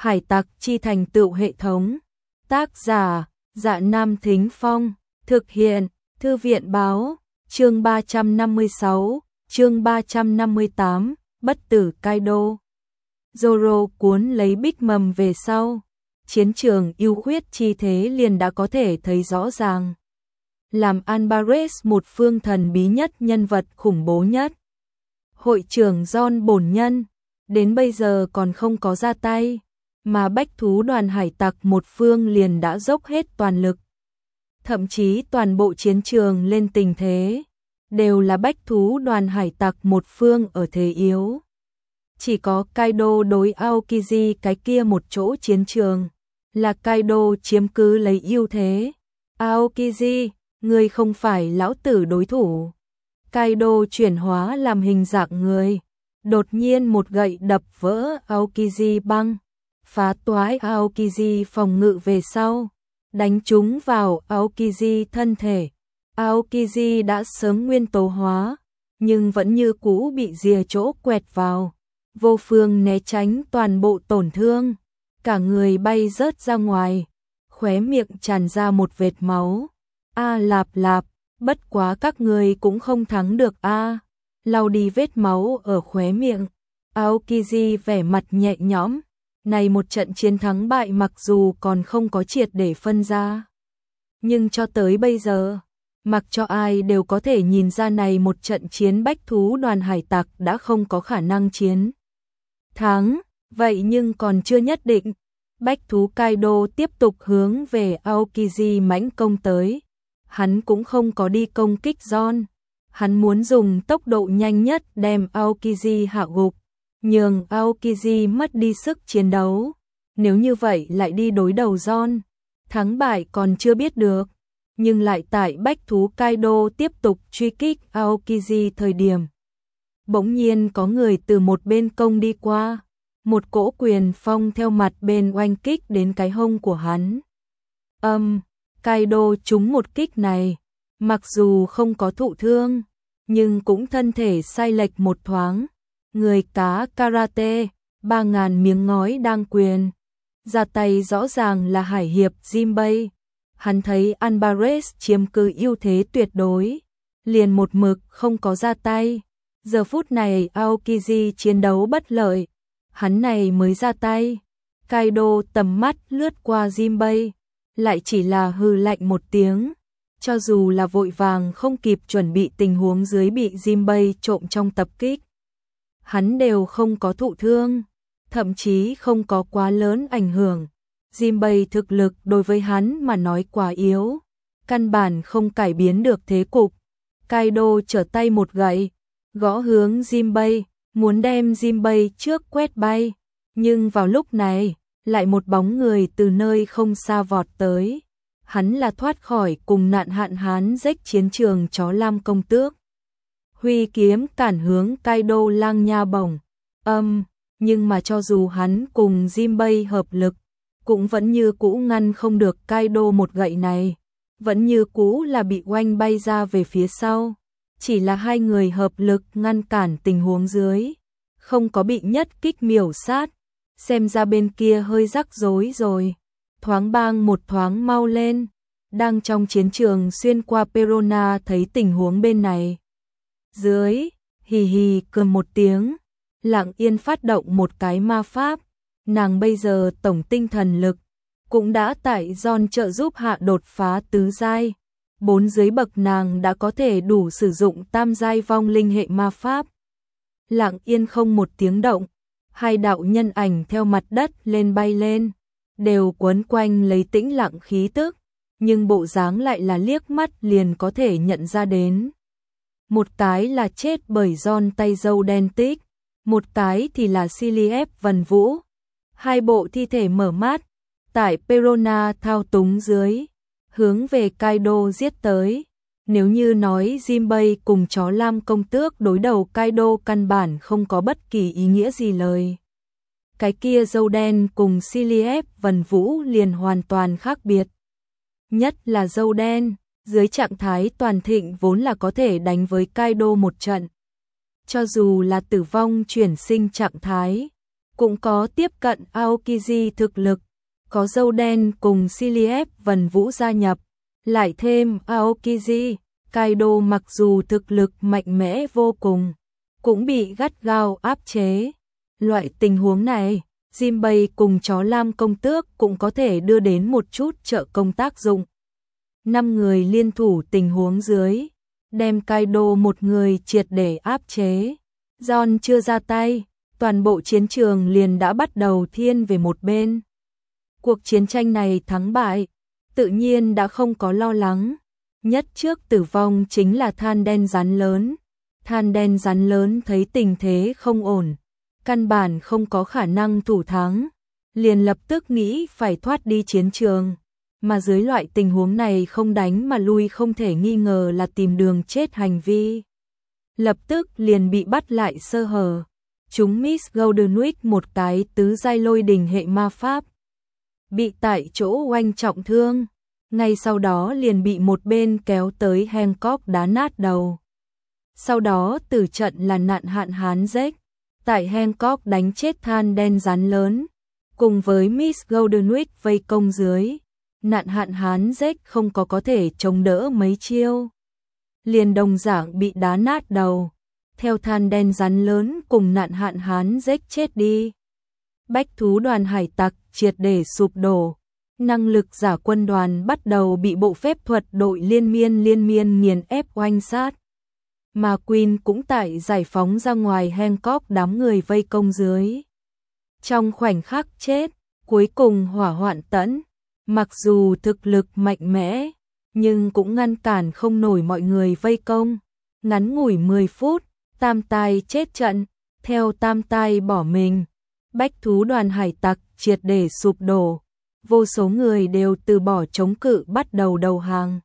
Hải tặc chi thành tựu hệ thống. Tác giả, Dạ Nam Thính Phong. Thực hiện, Thư viện Báo. Chương 356, chương 358, Bất tử Kaido. Zoro cuốn lấy Big Mom về sau. Chiến trường yêu huyết chi thế liền đã có thể thấy rõ ràng. Làm Alvarez một phương thần bí nhất, nhân vật khủng bố nhất. Hội trưởng John bổn nhân, đến bây giờ còn không có ra tay, mà bách thú đoàn hải tặc một phương liền đã dốc hết toàn lực. Thậm chí toàn bộ chiến trường lên tình thế, đều là bách thú đoàn hải tặc một phương ở thế yếu. Chỉ có Kaido đối Aokiji cái kia một chỗ chiến trường, là Kaido chiếm cứ lấy ưu thế. Aokiji, ngươi không phải lão tử đối thủ. Kaido chuyển hóa làm hình dạng người, đột nhiên một gậy đập vỡ Aokiji băng, phá toái Aokiji phòng ngự về sau, đánh trúng vào Aokiji thân thể. Aokiji đã sớm nguyên tố hóa, nhưng vẫn như cũ bị rìa chỗ quẹt vào, vô phương né tránh toàn bộ tổn thương, cả người bay rớt ra ngoài, khóe miệng tràn ra một vệt máu. A lạp lạp, bất quá các người cũng không thắng được a. Lau đi vết máu ở khóe miệng, Aokiji vẻ mặt nhẹ nhõm. Này một trận chiến thắng bại mặc dù còn không có triệt để phân ra, nhưng cho tới bây giờ, mặc cho ai đều có thể nhìn ra này một trận chiến bách thú đoàn hải tặc đã không có khả năng chiến thắng, vậy nhưng còn chưa nhất định. Bách thú Kaido tiếp tục hướng về Aokiji mãnh công tới. Hắn cũng không có đi công kích John, hắn muốn dùng tốc độ nhanh nhất đem Aokiji hạ gục, nhường Aokiji mất đi sức chiến đấu. Nếu như vậy lại đi đối đầu John, thắng bại còn chưa biết được, nhưng lại tại bách thú Kaido tiếp tục truy kích Aokiji thời điểm, bỗng nhiên có người từ một bên công đi qua, một cỗ quyền phong theo mặt bên oanh kích đến cái hông của hắn. Kaido trúng một kích này, mặc dù không có thụ thương, nhưng cũng thân thể sai lệch một thoáng. Người cá karate, 3000 miếng ngói đang quyền. Ra tay rõ ràng là hải hiệp Jinbei. Hắn thấy Alvarez chiếm cứ ưu thế tuyệt đối, liền một mực không có ra tay. Giờ phút này Aokiji chiến đấu bất lợi, hắn này mới ra tay. Kaido tầm mắt lướt qua Jinbei, lại chỉ là hừ lạnh một tiếng. Cho dù là vội vàng không kịp chuẩn bị tình huống dưới bị Jinbei trộm trong tập kích, hắn đều không có thụ thương, thậm chí không có quá lớn ảnh hưởng. Jinbei thực lực đối với hắn mà nói quá yếu, căn bản không cải biến được thế cục. Kaido trở tay một gậy, gõ hướng Jinbei, muốn đem Jinbei trước quét bay, nhưng vào lúc này, lại một bóng người từ nơi không xa vọt tới. Hắn là thoát khỏi cùng nạn hạn hán rách chiến trường chó lam công tước. Huy kiếm cản hướng Kaido lang nha bổng. Nhưng mà cho dù hắn cùng Jinbei hợp lực, cũng vẫn như cũ ngăn không được Kaido một gậy này. Vẫn như cũ là bị oanh bay ra về phía sau. Chỉ là hai người hợp lực ngăn cản tình huống dưới, không có bị nhất kích miểu sát. Xem ra bên kia hơi rắc rối rồi. Thoáng bang một thoáng mau lên. Đang trong chiến trường xuyên qua Perona thấy tình huống bên này. Dưới, hì hì cười một tiếng, lặng yên phát động một cái ma pháp. Nàng bây giờ tổng tinh thần lực cũng đã tại John trợ giúp hạ đột phá tứ giai. 4 dưới bậc nàng đã có thể đủ sử dụng tam giai vong linh hệ ma pháp. Lặng yên không một tiếng động, hai đạo nhân ảnh theo mặt đất lên bay lên, đều quấn quanh lấy tĩnh lặng khí tức, nhưng bộ dáng lại là liếc mắt liền có thể nhận ra đến. Một cái là chết bởi John tay dâu đen tích, một cái thì là Siliep Vân Vũ. Hai bộ thi thể mở mát, tại Perona thao túng dưới, hướng về Kaido giết tới. Nếu như nói Jinbei cùng chó lam công tước đối đầu Kaido căn bản không có bất kỳ ý nghĩa gì lời. Cái kia dâu đen cùng Siliep Vân Vũ liền hoàn toàn khác biệt. Nhất là dâu đen, dưới trạng thái toàn thịnh vốn là có thể đánh với Kaido một trận. Cho dù là tử vong chuyển sinh trạng thái, cũng có tiếp cận Aokiji thực lực, có dâu đen cùng Cilliep Vân Vũ gia nhập, lại thêm Aokiji, Kaido mặc dù thực lực mạnh mẽ vô cùng, cũng bị gắt gao áp chế. Loại tình huống này, Jinbei cùng chó lam công tước cũng có thể đưa đến một chút trợ công tác dụng. 5 người liên thủ tình huống dưới, đem Kaido một người triệt để áp chế. John chưa ra tay, toàn bộ chiến trường liền đã bắt đầu thiên về một bên. Cuộc chiến tranh này thắng bại, tự nhiên đã không có lo lắng. Nhất trước tử vong chính là than đen rắn lớn. Than đen rắn lớn thấy tình thế không ổn, căn bản không có khả năng thủ thắng, liền lập tức nghĩ phải thoát đi chiến trường. Mà dưới loại tình huống này không đánh mà lui không thể nghi ngờ là tìm đường chết hành vi. Lập tức liền bị bắt lại sơ hở. Chúng Miss Golden Week một cái tứ giai lôi đình hệ ma pháp. Bị tại chỗ oanh trọng thương. Ngay sau đó liền bị một bên kéo tới Hancock đá nát đầu. Sau đó tử trận là nạn hạn hán rếch. Tại Hancock đánh chết than đen rắn lớn. Cùng với Miss Golden Week vây công dưới. Nạn hạn hán rếch không có thể chống đỡ mấy chiêu. Liền đồng dạng bị đá nát đầu. Theo than đen rắn lớn cùng nạn hạn hán rếch chết đi. Bách thú đoàn hải tặc triệt để sụp đổ. Năng lực giả quân đoàn bắt đầu bị bộ phép thuật đội liên miên nghiền ép oanh sát. Mà Queen cũng tại giải phóng ra ngoài Hancock đám người vây công dưới. Trong khoảnh khắc chết, cuối cùng hỏa hoạn tẫn. Mặc dù thực lực mạnh mẽ, nhưng cũng ngăn cản không nổi mọi người vây công. Ngắn ngủi 10 phút, Tam Tai chết trận, theo Tam Tai bỏ mình. Bách thú đoàn hải tặc triệt để sụp đổ. Vô số người đều từ bỏ chống cự bắt đầu đầu hàng.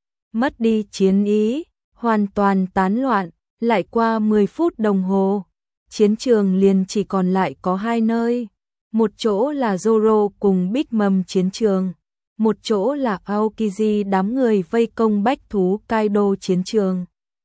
Mất đi chiến ý, hoàn toàn tán loạn, lại qua 10 phút đồng hồ. Chiến trường liền chỉ còn lại có 2 nơi. Một chỗ là Zoro cùng Big Mom chiến trường. Một chỗ là Aokiji đám người vây công bách thú Kaido chiến trường.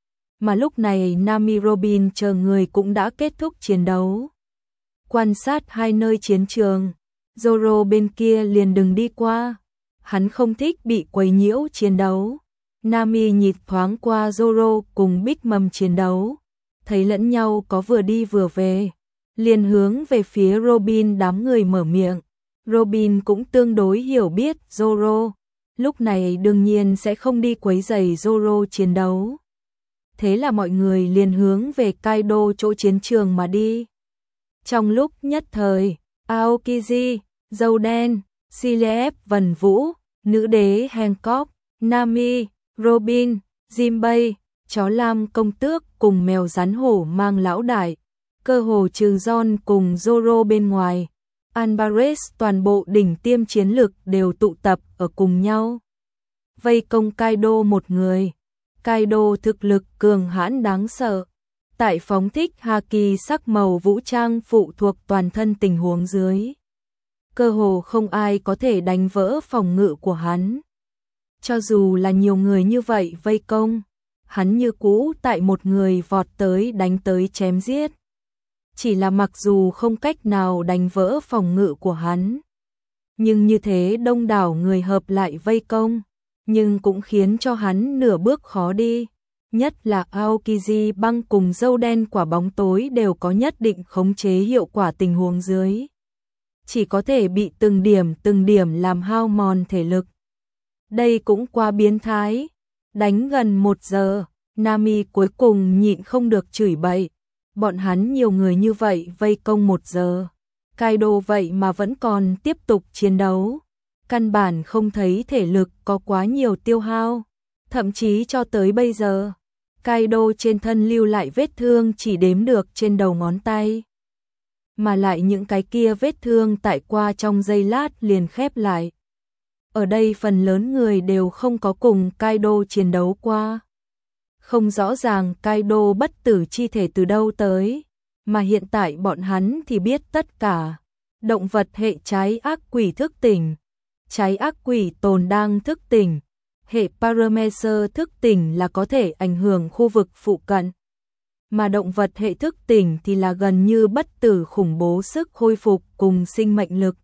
Mà lúc này Nami Robin chờ người cũng đã kết thúc chiến đấu. Quan sát 2 nơi chiến trường. Zoro bên kia liền đừng đi qua. Hắn không thích bị quấy nhiễu chiến đấu. Nami nhìn thoáng qua Zoro cùng Big Mom chiến đấu. Thấy lẫn nhau có vừa đi vừa về. Liền hướng về phía Robin đám người mở miệng. Robin cũng tương đối hiểu biết Zoro. Lúc này đương nhiên sẽ không đi quấy rầy Zoro chiến đấu. Thế là mọi người liền hướng về Kaido chỗ chiến trường mà đi. Trong lúc nhất thời, Aokiji, dâu đen, Cilliep Vân Vũ, nữ đế Hancock, Nami, Robin, Jinbei, chó lam công tước cùng mèo rắn hổ mang lão đại, cơ hồ trừ John cùng Zoro bên ngoài, Alvarez toàn bộ đỉnh tiêm chiến lực đều tụ tập ở cùng nhau. Vây công Kaido một người. Kaido thực lực cường hãn đáng sợ. Tại phóng thích haki sắc màu vũ trang phụ thuộc toàn thân tình huống dưới. Cơ hồ không ai có thể đánh vỡ phòng ngự của hắn. Cho dù là nhiều người như vậy vây công, hắn như cũ tại một người vọt tới đánh tới chém giết. Chỉ là mặc dù không cách nào đánh vỡ phòng ngự của hắn, nhưng như thế đông đảo người hợp lại vây công, nhưng cũng khiến cho hắn nửa bước khó đi. Nhất là Aokiji băng cùng dâu đen quả bóng tối đều có nhất định khống chế hiệu quả tình huống dưới. Chỉ có thể bị từng điểm làm hao mòn thể lực. Đây cũng quá biến thái. Đánh gần 1 giờ, Nami cuối cùng nhịn không được chửi bậy. Bọn hắn nhiều người như vậy vây công 1 giờ. Kaido vậy mà vẫn còn tiếp tục chiến đấu. Căn bản không thấy thể lực có quá nhiều tiêu hao. Thậm chí cho tới bây giờ, Kaido trên thân lưu lại vết thương chỉ đếm được trên đầu ngón tay. Mà lại những cái kia vết thương tại qua trong giây lát liền khép lại. Ở đây phần lớn người đều không có cùng Kaido chiến đấu qua. Không rõ ràng Kaido bất tử chi thể từ đâu tới, mà hiện tại bọn hắn thì biết tất cả. Động vật hệ trái ác quỷ thức tỉnh, trái ác quỷ tồn đang thức tỉnh, hệ Paramecer thức tỉnh là có thể ảnh hưởng khu vực phụ cận. mà động vật hệ thức tỉnh thì là gần như bất tử khủng bố sức hồi phục cùng sinh mệnh lực.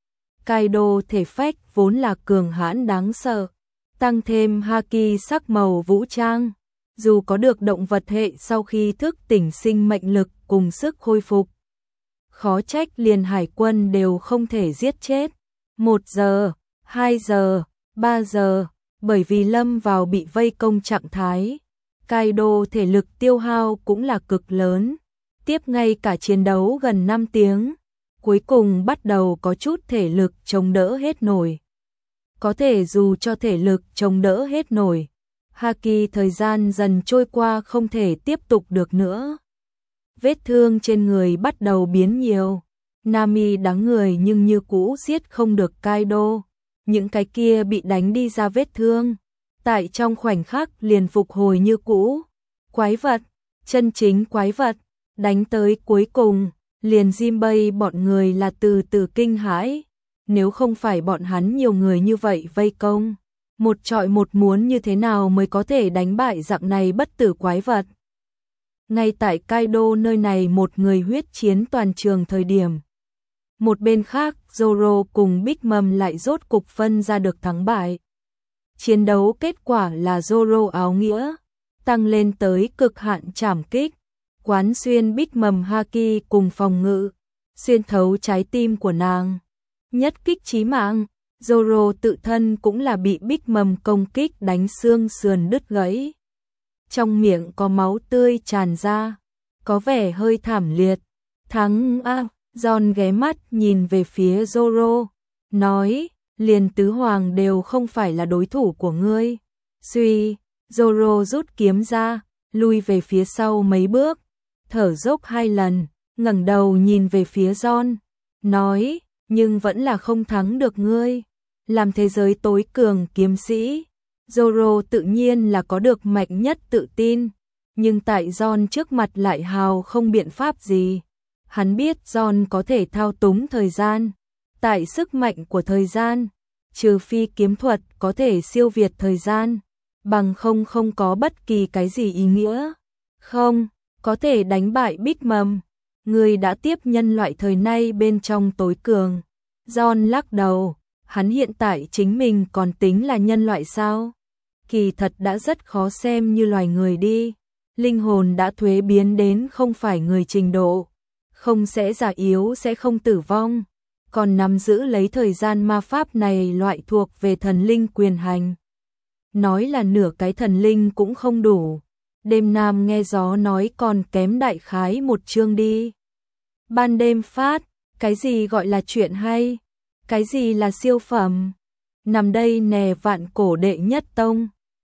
Kaido thể phách vốn là cường hãn đáng sợ, tăng thêm haki sắc màu vũ trang, dù có được động vật hệ sau khi thức tỉnh sinh mệnh lực cùng sức hồi phục, khó trách liền hải quân đều không thể giết chết. 1 giờ, 2 giờ, 3 giờ, bởi vì lâm vào bị vây công trạng thái, Kaido thể lực tiêu hao cũng là cực lớn, tiếp ngay cả chiến đấu gần 5 tiếng, cuối cùng bắt đầu có chút thể lực chống đỡ hết nổi. Có thể dù cho thể lực chống đỡ hết nổi, haki thời gian dần trôi qua không thể tiếp tục được nữa. Vết thương trên người bắt đầu biến nhiều, Nami đáng người nhưng như cũ giết không được Kaido, những cái kia bị đánh đi ra vết thương, tại trong khoảnh khắc liền phục hồi như cũ. Quái vật, chân chính quái vật, đánh tới cuối cùng, liền Jinbei bọn người là từ từ kinh hãi, nếu không phải bọn hắn nhiều người như vậy vây công, một trọi một muốn như thế nào mới có thể đánh bại dạng này bất tử quái vật. Ngay tại Kaido nơi này một người huyết chiến toàn trường thời điểm. Một bên khác, Zoro cùng Big Mom lại rốt cục phân ra được thắng bại. Chiến đấu kết quả là Zoro áo nghĩa, tăng lên tới cực hạn trảm kích, quán xuyên Big Mom haki cùng phòng ngự, xuyên thấu trái tim của nàng. Nhất kích chí mạng, Zoro tự thân cũng là bị Big Mom công kích đánh xương sườn đứt gãy. Trong miệng có máu tươi tràn ra, có vẻ hơi thảm liệt. Thắng a, John ghé mắt nhìn về phía Zoro, nói, liền tứ hoàng đều không phải là đối thủ của ngươi. Suy, Zoro rút kiếm ra, lui về phía sau mấy bước, thở dốc 2 lần, ngẩng đầu nhìn về phía John, nói, nhưng vẫn là không thắng được ngươi. Làm thế giới tối cường kiếm sĩ, Zoro tự nhiên là có được mạnh nhất tự tin, nhưng tại John trước mặt lại hào không biện pháp gì. Hắn biết John có thể thao túng thời gian, tại sức mạnh của thời gian, trừ phi kiếm thuật có thể siêu việt thời gian, bằng không có bất kỳ cái gì ý nghĩa. Không, có thể đánh bại Big Mom, người đã tiếp nhân loại thời nay bên trong tối cường. John lắc đầu, hắn hiện tại chính mình còn tính là nhân loại sao? Kỳ thật đã rất khó xem như loài người đi, linh hồn đã thuế biến đến không phải người trình độ, không sẽ già yếu sẽ không tử vong, còn nắm giữ lấy thời gian ma pháp này loại thuộc về thần linh quyền hành. Nói là nửa cái thần linh cũng không đủ, đêm nam nghe gió nói còn kém đại khái một chương đi. Ban đêm phát, cái gì gọi là chuyện hay, cái gì là siêu phẩm, nằm đây nè vạn cổ đệ nhất tông.